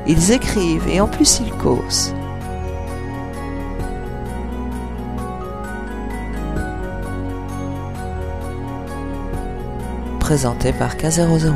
Ils écrivent et en plus ils causent. Présenté par K00.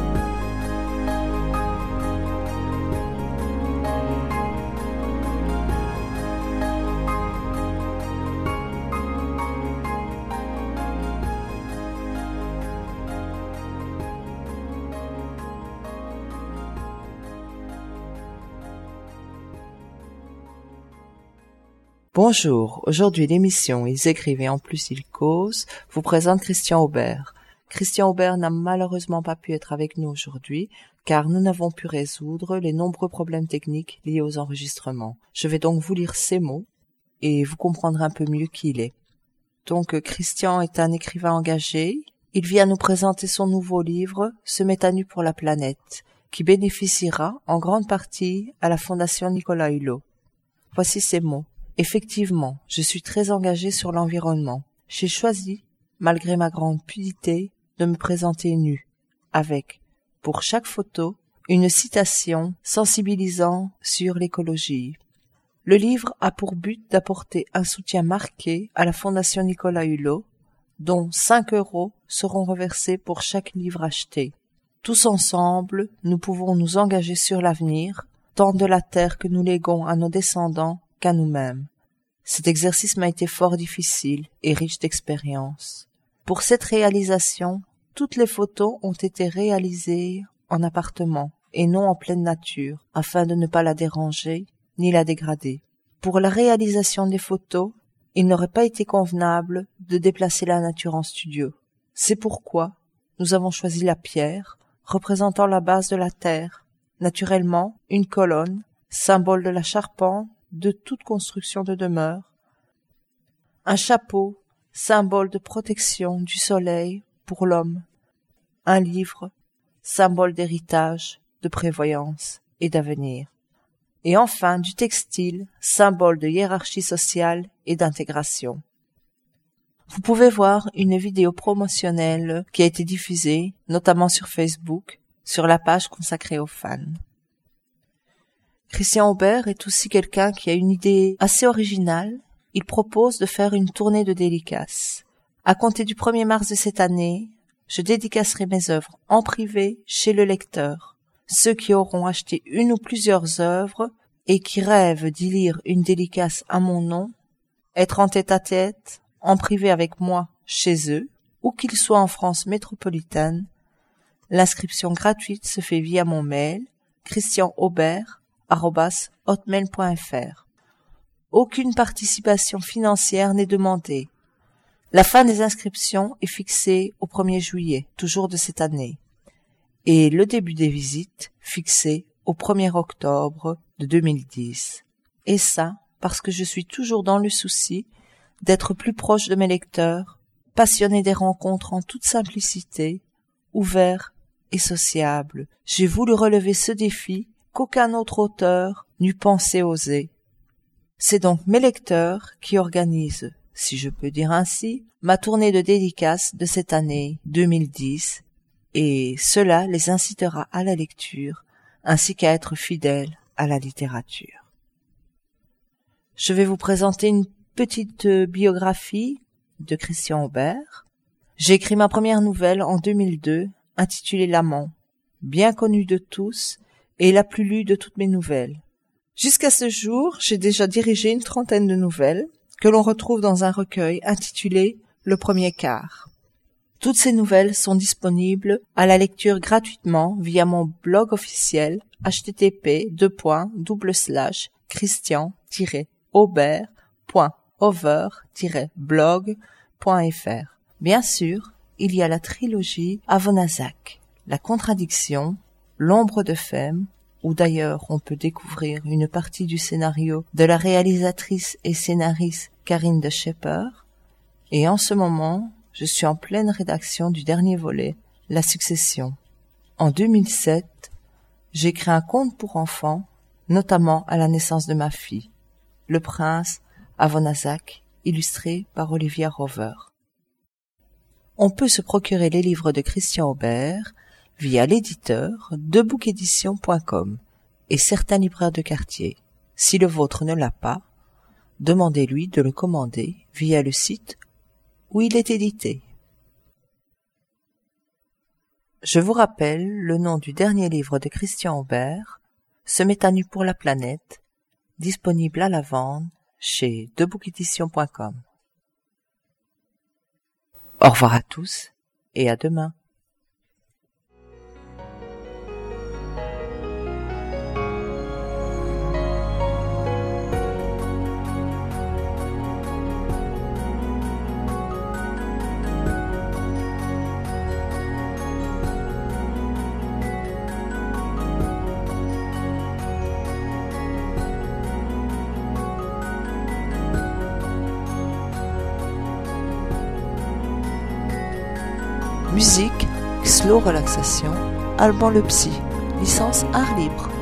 Bonjour, aujourd'hui l'émission Ils écrivent et en plus ils causent vous présente Christian Aubert. Christian Aubert n'a malheureusement pas pu être avec nous aujourd'hui car nous n'avons pu résoudre les nombreux problèmes techniques liés aux enregistrements. Je vais donc vous lire ces mots et vous comprendrez un peu mieux qui il est. Donc Christian est un écrivain engagé. Il vient nous présenter son nouveau livre « Se met à nu pour la planète » qui bénéficiera en grande partie à la Fondation Nicolas Hulot. Voici ces mots. Effectivement, je suis très engagé sur l'environnement. J'ai choisi, malgré ma grande pudité, de me présenter nu, avec, pour chaque photo, une citation sensibilisant sur l'écologie. Le livre a pour but d'apporter un soutien marqué à la Fondation Nicolas Hulot, dont 5 € seront reversés pour chaque livre acheté. Tous ensemble, nous pouvons nous engager sur l'avenir, tant de la terre que nous léguons à nos descendants qu'à nous-mêmes. Cet exercice m'a été fort difficile et riche d'expérience. Pour cette réalisation, toutes les photos ont été réalisées en appartement et non en pleine nature, afin de ne pas la déranger ni la dégrader. Pour la réalisation des photos, il n'aurait pas été convenable de déplacer la nature en studio. C'est pourquoi nous avons choisi la pierre, représentant la base de la terre, naturellement une colonne, symbole de la charpente, de toute construction de demeure, un chapeau, symbole de protection du soleil pour l'homme, un livre, symbole d'héritage, de prévoyance et d'avenir, et enfin du textile, symbole de hiérarchie sociale et d'intégration. Vous pouvez voir une vidéo promotionnelle qui a été diffusée, notamment sur Facebook, sur la page consacrée aux fans. Christian Aubert est aussi quelqu'un qui a une idée assez originale. Il propose de faire une tournée de dédicaces. À compter du 1er mars de cette année, je dédicacerai mes œuvres en privé chez le lecteur. Ceux qui auront acheté une ou plusieurs œuvres et qui rêvent d'y lire une dédicace à mon nom, être en tête-à-tête, en privé avec moi, chez eux, ou qu'ils soient en France métropolitaine, l'inscription gratuite se fait via mon mail, christianaubert@hotmail.fr. Aucune participation financière n'est demandée. La fin des inscriptions est fixée au 1er juillet, toujours de cette année, et le début des visites fixé au 1er octobre de 2010. Et ça, parce que je suis toujours dans le souci d'être plus proche de mes lecteurs, passionné des rencontres en toute simplicité, ouvert et sociable. J'ai voulu relever ce défi qu'aucun autre auteur n'eût pensé oser. C'est donc mes lecteurs qui organisent, si je peux dire ainsi, ma tournée de dédicaces de cette année 2010, et cela les incitera à la lecture, ainsi qu'à être fidèles à la littérature. Je vais vous présenter une petite biographie de Christian Aubert. J'ai écrit ma première nouvelle en 2002, intitulée L'Amant, bien connue de tous, et la plus lue de toutes mes nouvelles. Jusqu'à ce jour, j'ai déjà dirigé une 30aine de nouvelles que l'on retrouve dans un recueil intitulé Le Premier Quart. Toutes ces nouvelles sont disponibles à la lecture gratuitement via mon blog officiel http://christian-aubert.over-blog.fr. Bien sûr, il y a la trilogie Avonazac, La Contradiction, L'Ombre de Femme, où d'ailleurs on peut découvrir une partie du scénario de la réalisatrice et scénariste Karine de Schepper, et en ce moment, je suis en pleine rédaction du dernier volet, La Succession. En 2007, j'ai écrit un conte pour enfants, notamment à la naissance de ma fille, Le Prince Avonazac, illustré par Olivia Rover. On peut se procurer les livres de Christian Aubert via l'éditeur debouquedition.com. et certains libraires de quartier. Si le vôtre ne l'a pas, demandez-lui de le commander via le site où il est édité. Je vous rappelle le nom du dernier livre de Christian Aubert, Se met à nu pour la planète, disponible à la vente chez debookedition.com. Au revoir à tous et à demain. Musique, slow relaxation, Alban le Psy, licence art libre.